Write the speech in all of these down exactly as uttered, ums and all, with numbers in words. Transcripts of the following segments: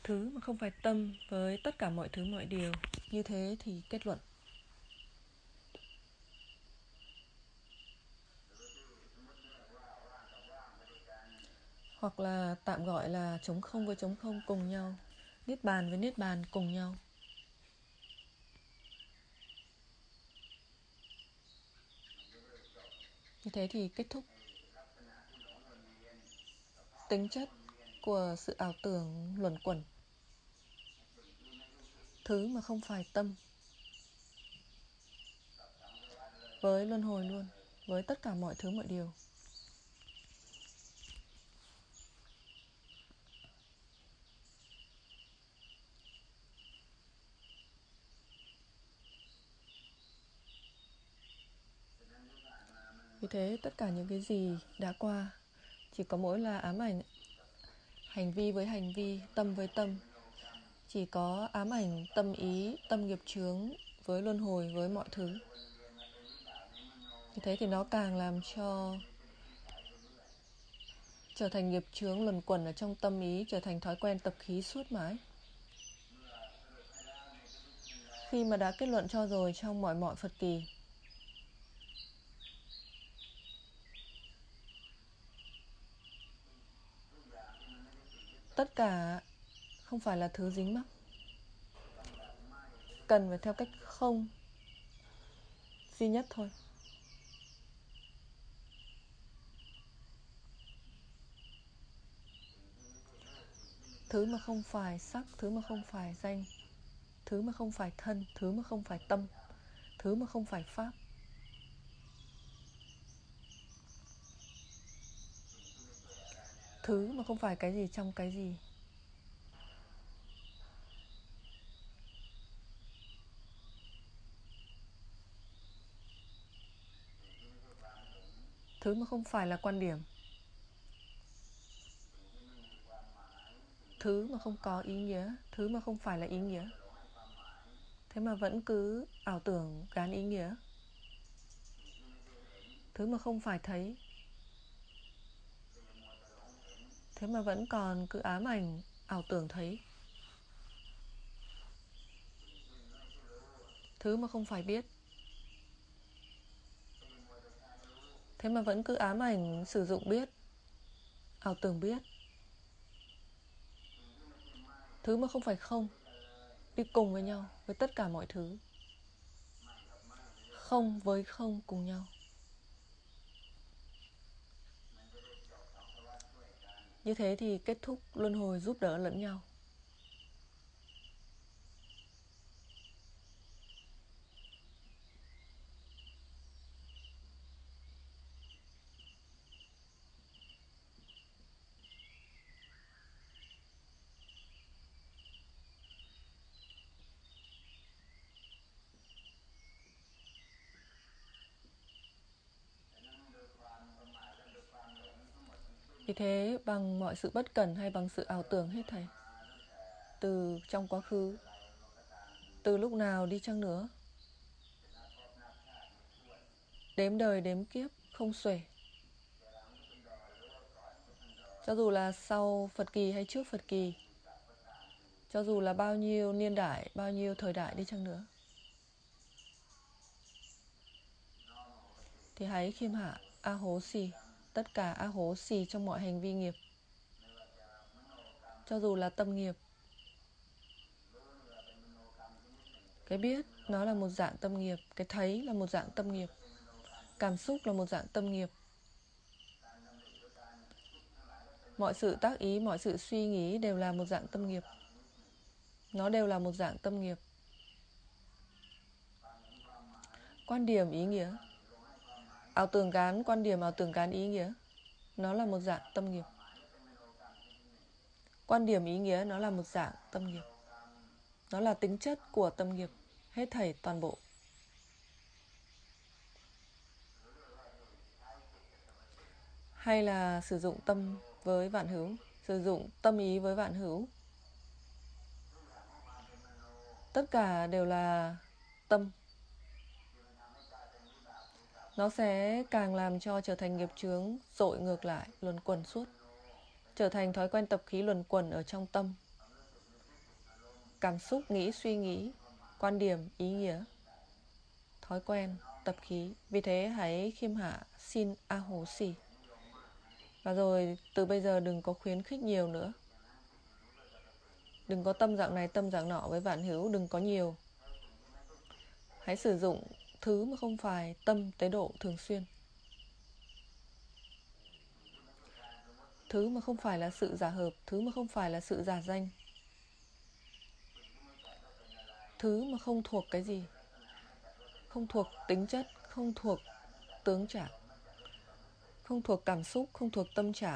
thứ mà không phải tâm với tất cả mọi thứ mọi điều. Như thế thì kết luận. Hoặc là tạm gọi là trống không với trống không cùng nhau, niết bàn với niết bàn cùng nhau. Như thế thì kết thúc tính chất của sự ảo tưởng luẩn quẩn. Thứ mà không phải tâm với luân hồi luôn, với tất cả mọi thứ mọi điều. Vì thế tất cả những cái gì đã qua chỉ có mỗi là ám ảnh. Hành vi với hành vi, tâm với tâm, chỉ có ám ảnh tâm ý, tâm nghiệp chướng với luân hồi, với mọi thứ. Như thế thì nó càng làm cho trở thành nghiệp chướng luẩn quẩn ở trong tâm ý, trở thành thói quen tập khí suốt mãi. Khi mà đã kết luận cho rồi trong mọi mọi Phật kỳ, tất cả không phải là thứ dính mắc, cần phải theo cách không duy nhất thôi. Thứ mà không phải sắc, thứ mà không phải danh, thứ mà không phải thân, thứ mà không phải tâm, thứ mà không phải pháp. Thứ mà không phải cái gì trong cái gì. Thứ mà không phải là quan điểm. Thứ mà không có ý nghĩa, thứ mà không phải là ý nghĩa. Thế mà vẫn cứ ảo tưởng gán ý nghĩa. Thứ mà không phải thấy, thế mà vẫn còn cứ ám ảnh ảo tưởng thấy. Thứ mà không phải biết, thế mà vẫn cứ ám ảnh sử dụng biết, ảo tưởng biết. Thứ mà không phải không, đi cùng với nhau, với tất cả mọi thứ. Không với không cùng nhau. Như thế thì kết thúc luân hồi giúp đỡ lẫn nhau. Vì thế bằng mọi sự bất cẩn hay bằng sự ảo tưởng hết thảy, từ trong quá khứ, từ lúc nào đi chăng nữa, đếm đời đếm kiếp không xuể. Cho dù là sau Phật kỳ hay trước Phật kỳ, cho dù là bao nhiêu niên đại, bao nhiêu thời đại đi chăng nữa, thì hãy khiêm hạ a hố xì, tất cả a hố xì trong mọi hành vi nghiệp. Cho dù là tâm nghiệp, cái biết nó là một dạng tâm nghiệp, cái thấy là một dạng tâm nghiệp, cảm xúc là một dạng tâm nghiệp. Mọi sự tác ý, mọi sự suy nghĩ đều là một dạng tâm nghiệp. Nó đều là một dạng tâm nghiệp. Quan điểm ý nghĩa, ảo tưởng gán quan điểm, ảo tưởng gán ý nghĩa, nó là một dạng tâm nghiệp. Quan điểm ý nghĩa nó là một dạng tâm nghiệp. Nó là tính chất của tâm nghiệp, hết thảy toàn bộ. Hay là sử dụng tâm với vạn hữu, sử dụng tâm ý với vạn hữu. Tất cả đều là tâm. Nó sẽ càng làm cho trở thành nghiệp chướng dội ngược lại, luẩn quẩn suốt, trở thành thói quen tập khí luẩn quẩn ở trong tâm. cảm xúc, nghĩ, suy nghĩ, quan điểm, ý nghĩa, thói quen, tập khí. Vì thế hãy khiêm hạ, xin a hố xì. Và rồi từ bây giờ đừng có khuyến khích nhiều nữa. Đừng có tâm dạng này, tâm dạng nọ với vạn hữu, đừng có nhiều. Hãy sử dụng thứ mà không phải tâm tế độ thường xuyên. Thứ mà không phải là sự giả hợp, thứ mà không phải là sự giả danh. Thứ mà không thuộc cái gì? Không thuộc tính chất, không thuộc tướng trạng, không thuộc cảm xúc, không thuộc tâm trạng,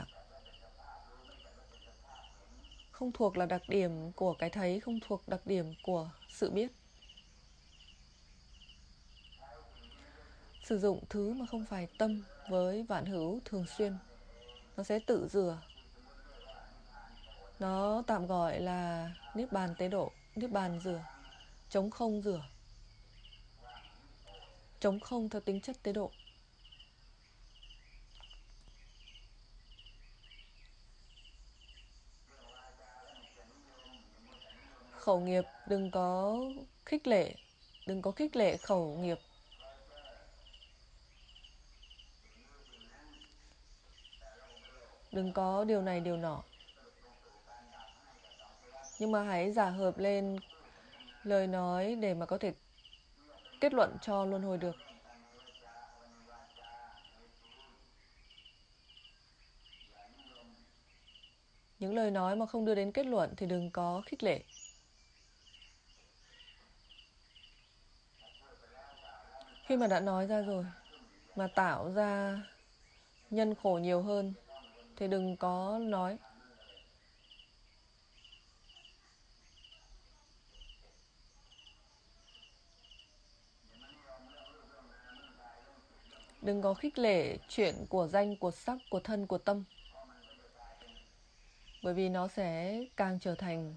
không thuộc là đặc điểm của cái thấy, không thuộc đặc điểm của sự biết. Sử dụng thứ mà không phải tâm với vạn hữu thường xuyên, nó sẽ tự rửa. Nó tạm gọi là niết bàn tế độ, niết bàn rửa, trống không rửa, trống không theo tính chất tế độ. Khẩu nghiệp đừng có khích lệ, đừng có khích lệ khẩu nghiệp. Đừng có điều này điều nọ. Nhưng mà hãy giả hợp lên lời nói để mà có thể kết luận cho luân hồi được. Những lời nói mà không đưa đến kết luận thì đừng có khích lệ. Khi mà đã nói ra rồi mà tạo ra nhân khổ nhiều hơn thì đừng có nói. Đừng có khích lệ chuyện của danh, của sắc, của thân, của tâm. Bởi vì nó sẽ càng trở thành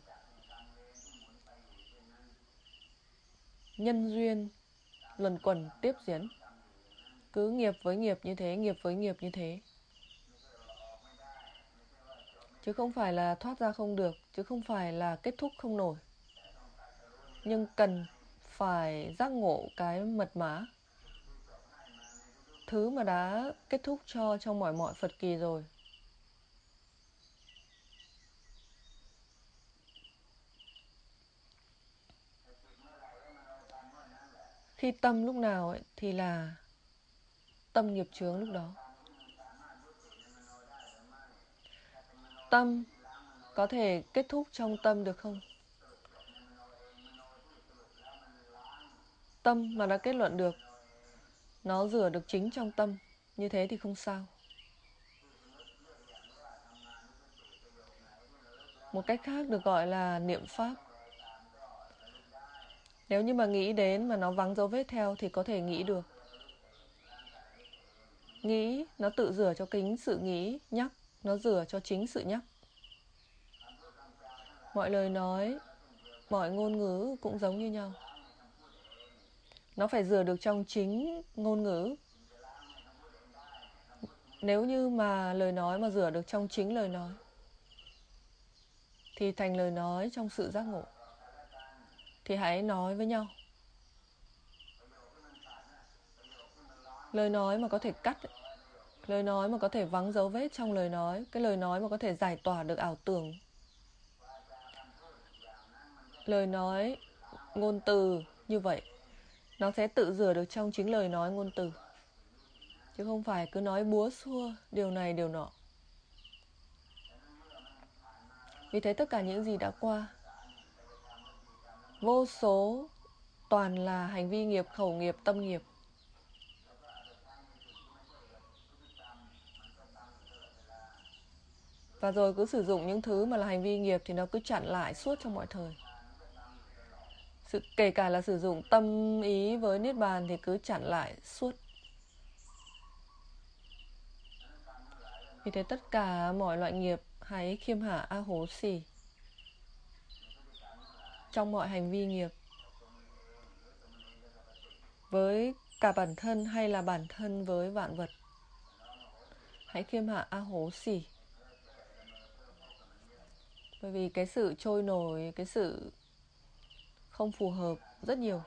nhân duyên luẩn quẩn tiếp diễn. Cứ nghiệp với nghiệp như thế, nghiệp với nghiệp như thế. Chứ không phải là thoát ra không được, chứ không phải là kết thúc không nổi. Nhưng cần phải giác ngộ cái mật mã, thứ mà đã kết thúc cho trong mọi mọi Phật kỳ rồi. Khi tâm lúc nào ấy, thì là tâm nghiệp chướng lúc đó. Tâm có thể kết thúc trong tâm được không? Tâm mà đã kết luận được, nó rửa được chính trong tâm, như thế thì không sao. Một cách khác được gọi là niệm pháp. Nếu như mà nghĩ đến mà nó vắng dấu vết theo thì có thể nghĩ được. Nghĩ, nó tự rửa cho kính sự nghĩ, nhắc, nó rửa cho chính sự nhắc. Mọi lời nói, mọi ngôn ngữ cũng giống như nhau. Nó phải rửa được trong chính ngôn ngữ. Nếu như mà lời nói mà rửa được trong chính lời nói thì thành lời nói trong sự giác ngộ. Thì hãy nói với nhau. Lời nói mà có thể cắt, lời nói mà có thể vắng dấu vết trong lời nói, cái lời nói mà có thể giải tỏa được ảo tưởng. Lời nói, ngôn từ như vậy, nó sẽ tự rửa được trong chính lời nói ngôn từ. Chứ không phải cứ nói búa xua điều này điều nọ. Vì thế tất cả những gì đã qua, vô số toàn là hành vi nghiệp, khẩu nghiệp, tâm nghiệp. Và rồi cứ sử dụng những thứ mà là hành vi nghiệp thì nó cứ chặn lại suốt trong mọi thời. Sự, kể cả là sử dụng tâm ý với Niết Bàn thì cứ chặn lại suốt. Vì thế tất cả mọi loại nghiệp hãy khiêm hạ a hố xì trong mọi hành vi nghiệp. Với cả bản thân hay là bản thân với vạn vật, hãy khiêm hạ a hố xì. Bởi vì cái sự trôi nổi, cái sự không phù hợp rất nhiều.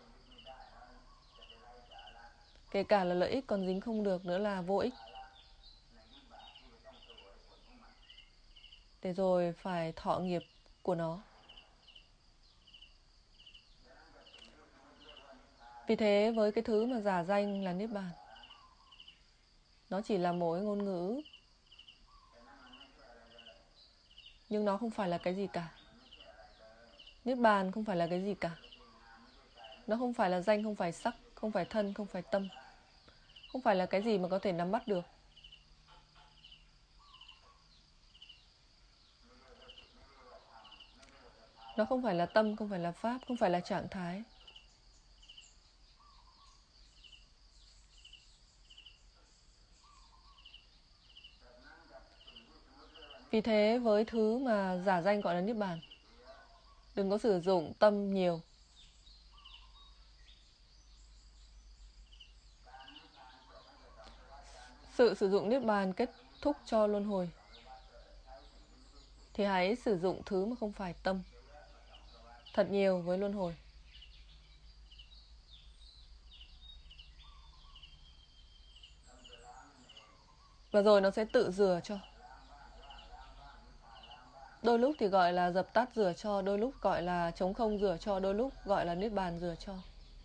Kể cả là lợi ích còn dính không được nữa là vô ích. Để rồi phải thọ nghiệp của nó. Vì thế với cái thứ mà giả danh là Niết Bàn, nó chỉ là một ngôn ngữ, nhưng nó không phải là cái gì cả. Niết Bàn không phải là cái gì cả. Nó không phải là danh, không phải sắc, không phải thân, không phải tâm. Không phải là cái gì mà có thể nắm bắt được. Nó không phải là tâm, không phải là pháp, không phải là trạng thái. Vì thế với thứ mà giả danh gọi là Niết Bàn, đừng có sử dụng tâm nhiều. Sự sử dụng Niết Bàn kết thúc cho luân hồi, thì hãy sử dụng thứ mà không phải tâm thật nhiều với luân hồi. Và rồi nó sẽ tự rửa cho. Đôi lúc thì gọi là dập tắt rửa cho, đôi lúc gọi là trống không rửa cho, đôi lúc gọi là Niết Bàn rửa cho.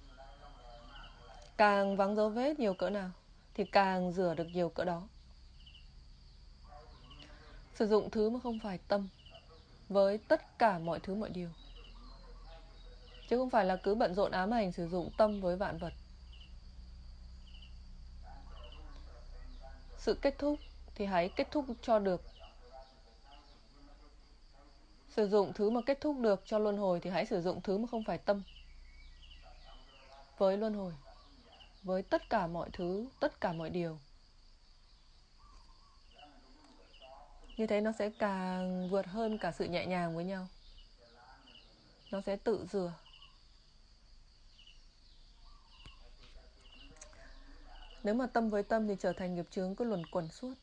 Càng vắng dấu vết nhiều cỡ nào thì càng rửa được nhiều cỡ đó. Sử dụng thứ mà không phải tâm với tất cả mọi thứ mọi điều, chứ không phải là cứ bận rộn ám ảnh sử dụng tâm với vạn vật. Sự kết thúc thì hãy kết thúc cho được. Sử dụng thứ mà kết thúc được cho luân hồi thì hãy sử dụng thứ mà không phải tâm với luân hồi, với tất cả mọi thứ, tất cả mọi điều. Như thế nó sẽ càng vượt hơn cả sự nhẹ nhàng với nhau. Nó sẽ tự rửa. Nếu mà tâm với tâm thì trở thành nghiệp chướng cứ luẩn quẩn suốt.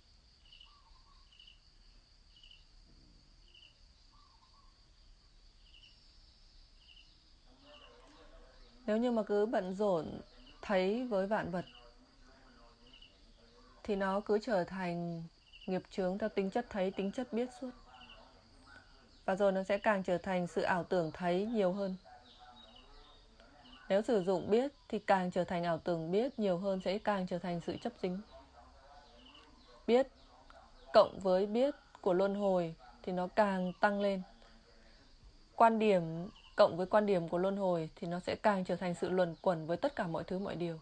Nếu như mà cứ bận rộn thấy với vạn vật thì nó cứ trở thành nghiệp chướng theo tính chất thấy, tính chất biết suốt. Và rồi nó sẽ càng trở thành sự ảo tưởng thấy nhiều hơn. Nếu sử dụng biết thì càng trở thành ảo tưởng biết nhiều hơn, sẽ càng trở thành sự chấp dính. Biết cộng với biết của luân hồi thì nó càng tăng lên. Quan điểm cộng với quan điểm của luân hồi thì nó sẽ càng trở thành sự luẩn quẩn với tất cả mọi thứ mọi điều.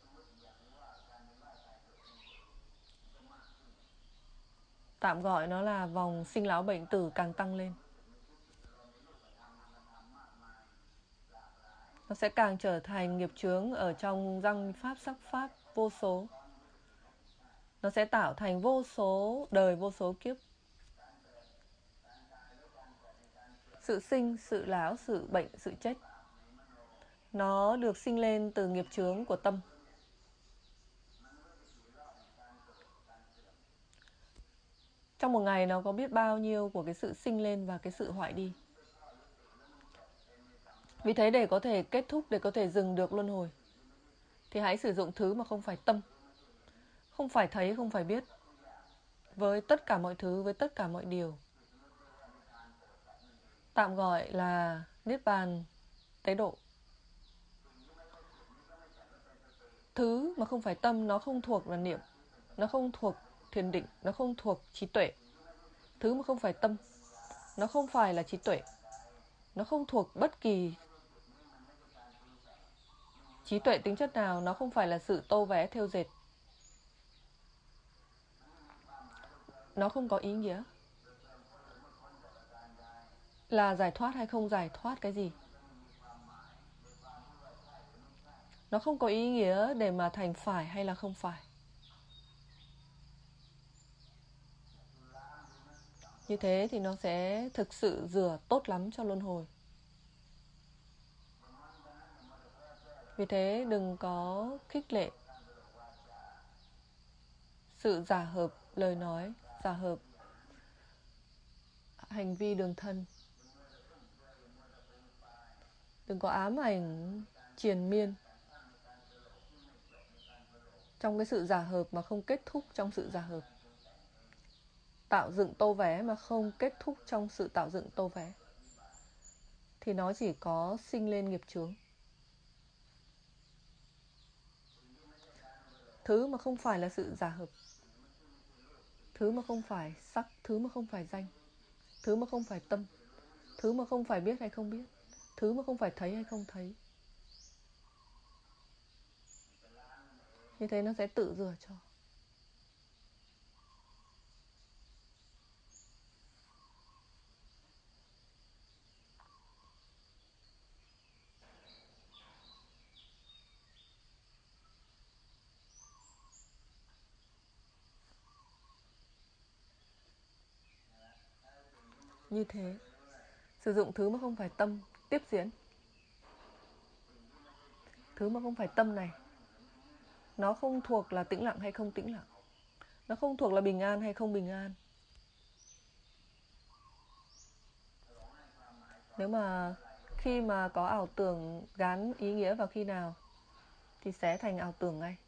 Tạm gọi nó là vòng sinh lão bệnh tử càng tăng lên. Nó sẽ càng trở thành nghiệp chướng ở trong răng pháp sắc pháp vô số. Nó sẽ tạo thành vô số đời, vô số kiếp. Sự sinh, sự lão, sự bệnh, sự chết, nó được sinh lên từ nghiệp chướng của tâm. Trong một ngày nó có biết bao nhiêu của cái sự sinh lên và cái sự hoại đi. Vì thế để có thể kết thúc, để có thể dừng được luân hồi thì hãy sử dụng thứ mà không phải tâm, không phải thấy, không phải biết, với tất cả mọi thứ, với tất cả mọi điều. Tạm gọi là Niết Bàn tế độ. Thứ mà không phải tâm nó không thuộc là niệm, nó không thuộc thiền định, nó không thuộc trí tuệ. Thứ mà không phải tâm nó không phải là trí tuệ, nó không thuộc bất kỳ trí tuệ tính chất nào, nó không phải là sự tô vẽ thêu dệt. Nó không có ý nghĩa là giải thoát hay không giải thoát cái gì. Nó không có ý nghĩa để mà thành phải hay là không phải. Như thế thì nó sẽ thực sự rửa tốt lắm cho luân hồi. Vì thế đừng có khích lệ sự giả hợp lời nói, giả hợp hành vi đường thân. Đừng có ám ảnh triền miên trong cái sự giả hợp mà không kết thúc trong sự giả hợp. Tạo dựng tô vé mà không kết thúc trong sự tạo dựng tô vé, thì nó chỉ có sinh lên nghiệp chướng. Thứ mà không phải là sự giả hợp, thứ mà không phải sắc, thứ mà không phải danh, thứ mà không phải tâm, thứ mà không phải biết hay không biết, thứ mà không phải thấy hay không thấy, như thế nó sẽ tự rửa cho. Như thế, sử dụng thứ mà không phải tâm tiếp diễn. Thứ mà không phải tâm này, nó không thuộc là tĩnh lặng hay không tĩnh lặng, nó không thuộc là bình an hay không bình an. Nếu mà khi mà có ảo tưởng gắn ý nghĩa vào khi nào thì sẽ thành ảo tưởng ngay.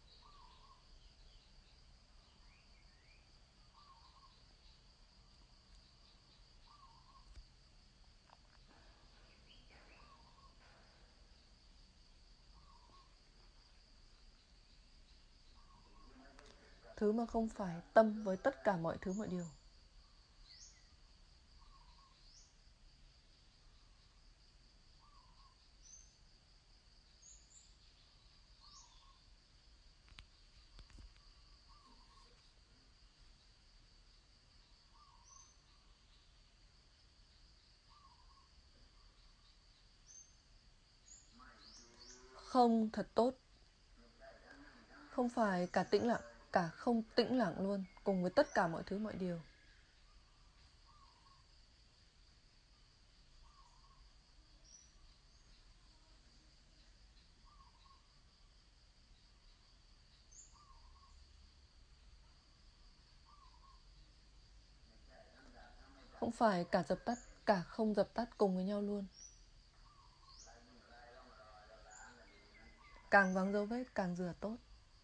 Thứ mà không phải tâm với tất cả mọi thứ mọi điều. Không thật tốt. Không phải cả tĩnh lặng, cả không tĩnh lặng luôn, cùng với tất cả mọi thứ mọi điều. Không phải cả dập tắt, cả không dập tắt cùng với nhau luôn. Càng vắng dấu vết càng rửa tốt.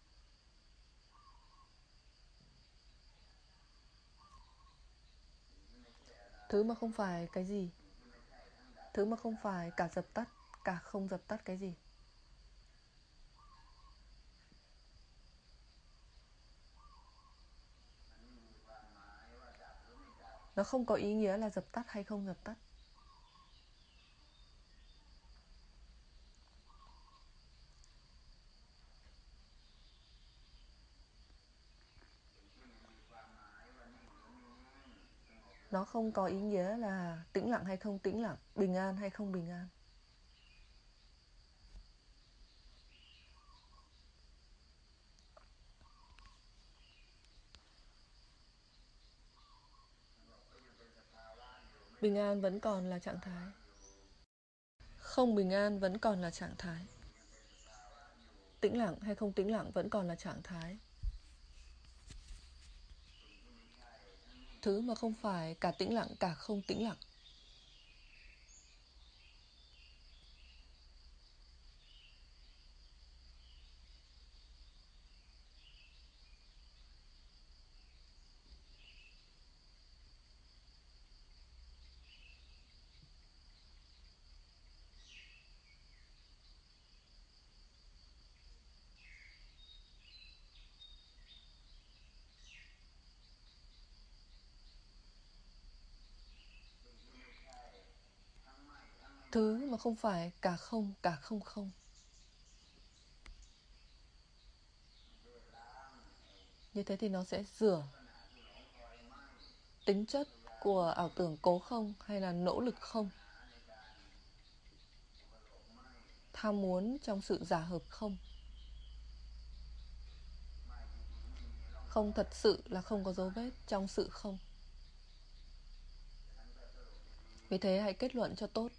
Thứ mà không phải cái gì, thứ mà không phải cả dập tắt, cả không dập tắt cái gì. Nó không có ý nghĩa là dập tắt hay không dập tắt. Nó không có ý nghĩa là tĩnh lặng hay không tĩnh lặng, bình an hay không bình an. Bình an vẫn còn là trạng thái, không bình an vẫn còn là trạng thái, tĩnh lặng hay không tĩnh lặng vẫn còn là trạng thái. Thứ mà không phải cả tĩnh lặng cả không tĩnh lặng. Thứ mà không phải cả không cả không không. Như thế thì nó sẽ rửa tính chất của ảo tưởng cố không hay là nỗ lực không, tham muốn trong sự giả hợp không. Không thật sự là không có dấu vết trong sự không. Vì thế hãy kết luận cho tốt.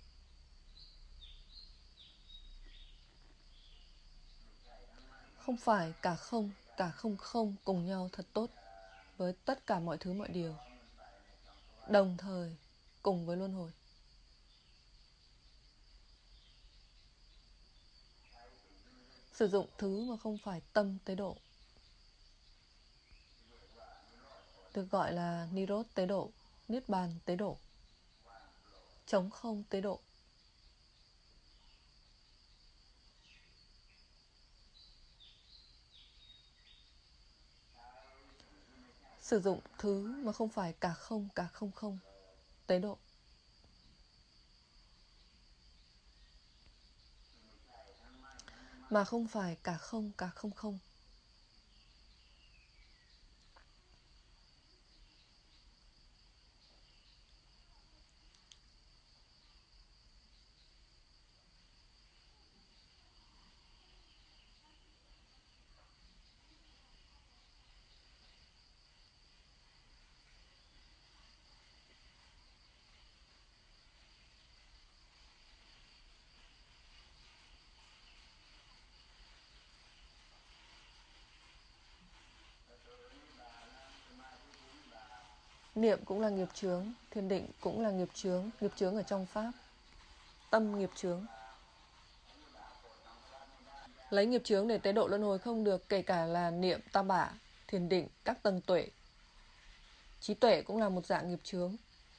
Không phải cả không cả không không cùng nhau thật tốt với tất cả mọi thứ mọi điều, đồng thời cùng với luân hồi. Sử dụng thứ mà không phải tâm tế độ được gọi là Nirod tế độ, Niết bàn tế độ, trống không tế độ. Sử dụng thứ mà không phải cả không cả không không tế độ. Mà không phải cả không cả không không. Niệm cũng là nghiệp chướng, thiền định cũng là nghiệp chướng, nghiệp chướng ở trong Pháp. Tâm nghiệp chướng. Lấy nghiệp chướng để tế độ luân hồi không được, kể cả là niệm tam bả, thiền định, các tầng tuệ. Trí tuệ cũng là một dạng nghiệp chướng.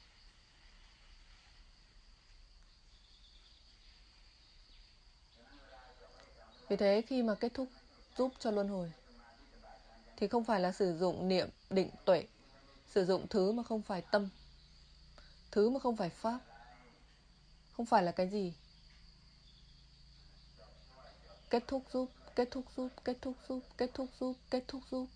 Vì thế khi mà kết thúc giúp cho luân hồi thì không phải là sử dụng niệm, định, tuệ, sử dụng thứ mà không phải tâm, thứ mà không phải Pháp. Không phải là cái gì? Kết thúc giúp, kết thúc giúp, kết thúc giúp, kết thúc giúp, kết thúc giúp.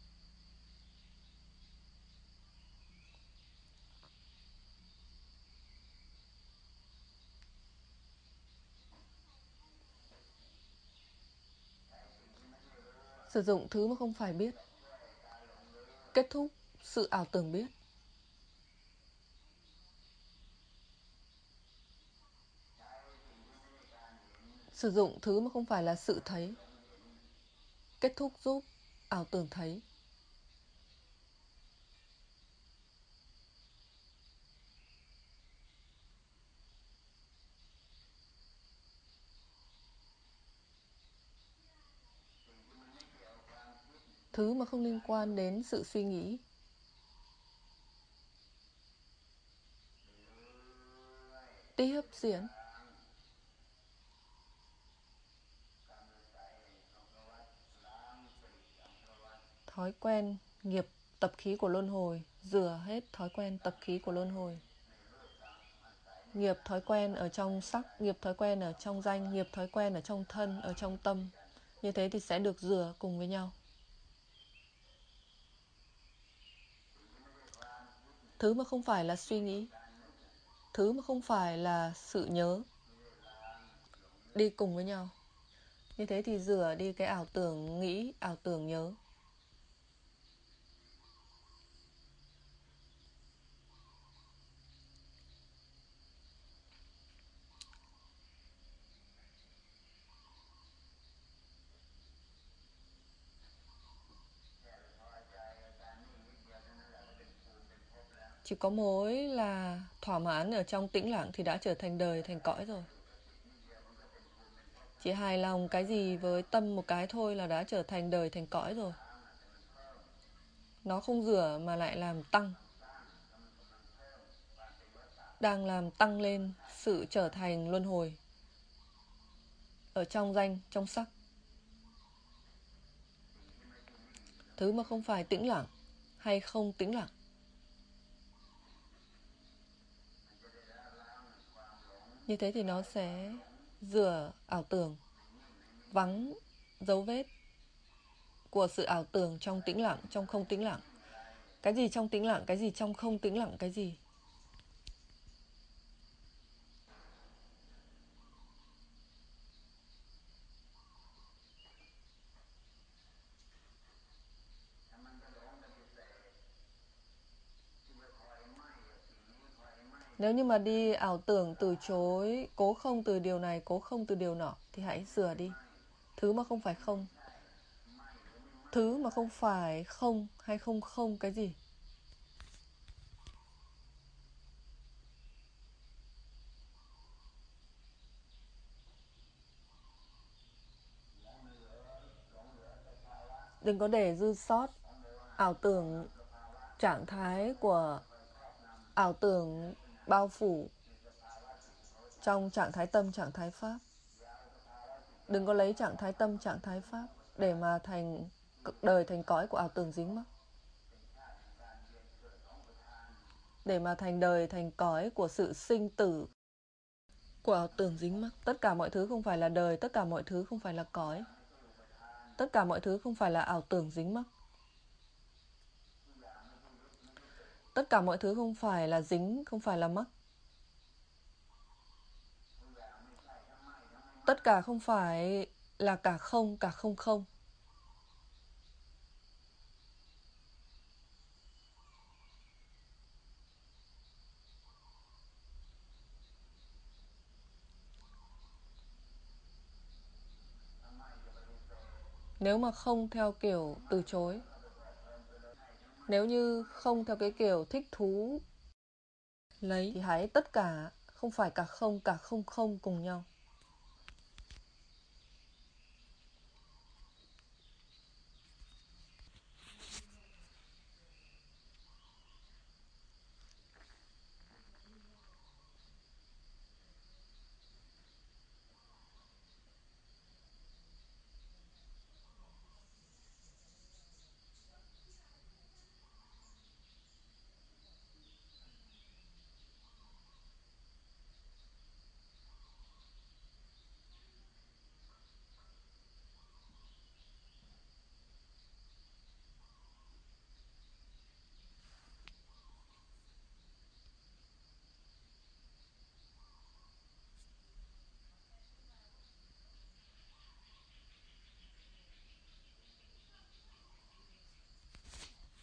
Sử dụng thứ mà không phải biết. Kết thúc sự ảo tưởng biết. Sử dụng thứ mà không phải là sự thấy. Kết thúc giúp ảo tưởng thấy. Thứ mà không liên quan đến sự suy nghĩ. Tiếp diễn. Thói quen, nghiệp, tập khí của luân hồi. Rửa hết thói quen, tập khí của luân hồi. Nghiệp thói quen ở trong sắc, nghiệp thói quen ở trong danh, nghiệp thói quen ở trong thân, ở trong tâm. Như thế thì sẽ được rửa cùng với nhau. Thứ mà không phải là suy nghĩ, thứ mà không phải là sự nhớ, đi cùng với nhau. Như thế thì rửa đi cái ảo tưởng nghĩ, ảo tưởng nhớ. Chỉ có mối là thỏa mãn ở trong tĩnh lặng thì đã trở thành đời, thành cõi rồi. Chỉ hài lòng cái gì với tâm một cái thôi là đã trở thành đời, thành cõi rồi. Nó không rửa mà lại làm tăng. Đang làm tăng lên sự trở thành luân hồi ở trong danh, trong sắc. Thứ mà không phải tĩnh lặng hay không tĩnh lặng. Như thế thì nó sẽ rửa ảo tưởng, vắng dấu vết của sự ảo tưởng trong tĩnh lặng, trong không tĩnh lặng. Cái gì trong tĩnh lặng, cái gì trong không tĩnh lặng, cái gì. Nếu như mà đi ảo tưởng từ chối, cố không từ điều này, cố không từ điều nọ, thì hãy rửa đi. Thứ mà không phải không. Thứ mà không phải không hay không không cái gì. Đừng có để dư sót ảo tưởng, trạng thái của ảo tưởng bao phủ trong trạng thái tâm, trạng thái pháp. Đừng có lấy trạng thái tâm, trạng thái pháp để mà thành đời, thành cõi của ảo tưởng dính mắc. Để mà thành đời, thành cõi của sự sinh tử, của ảo tưởng dính mắc. Tất cả mọi thứ không phải là đời, tất cả mọi thứ không phải là cõi, tất cả mọi thứ không phải là ảo tưởng dính mắc. Tất cả mọi thứ không phải là dính, không phải là mắc. Tất cả không phải là cả không, cả không không. Nếu mà không theo kiểu từ chối, nếu như không theo cái kiểu thích thú lấy, thì hãy tất cả không phải cả không, cả không không cùng nhau.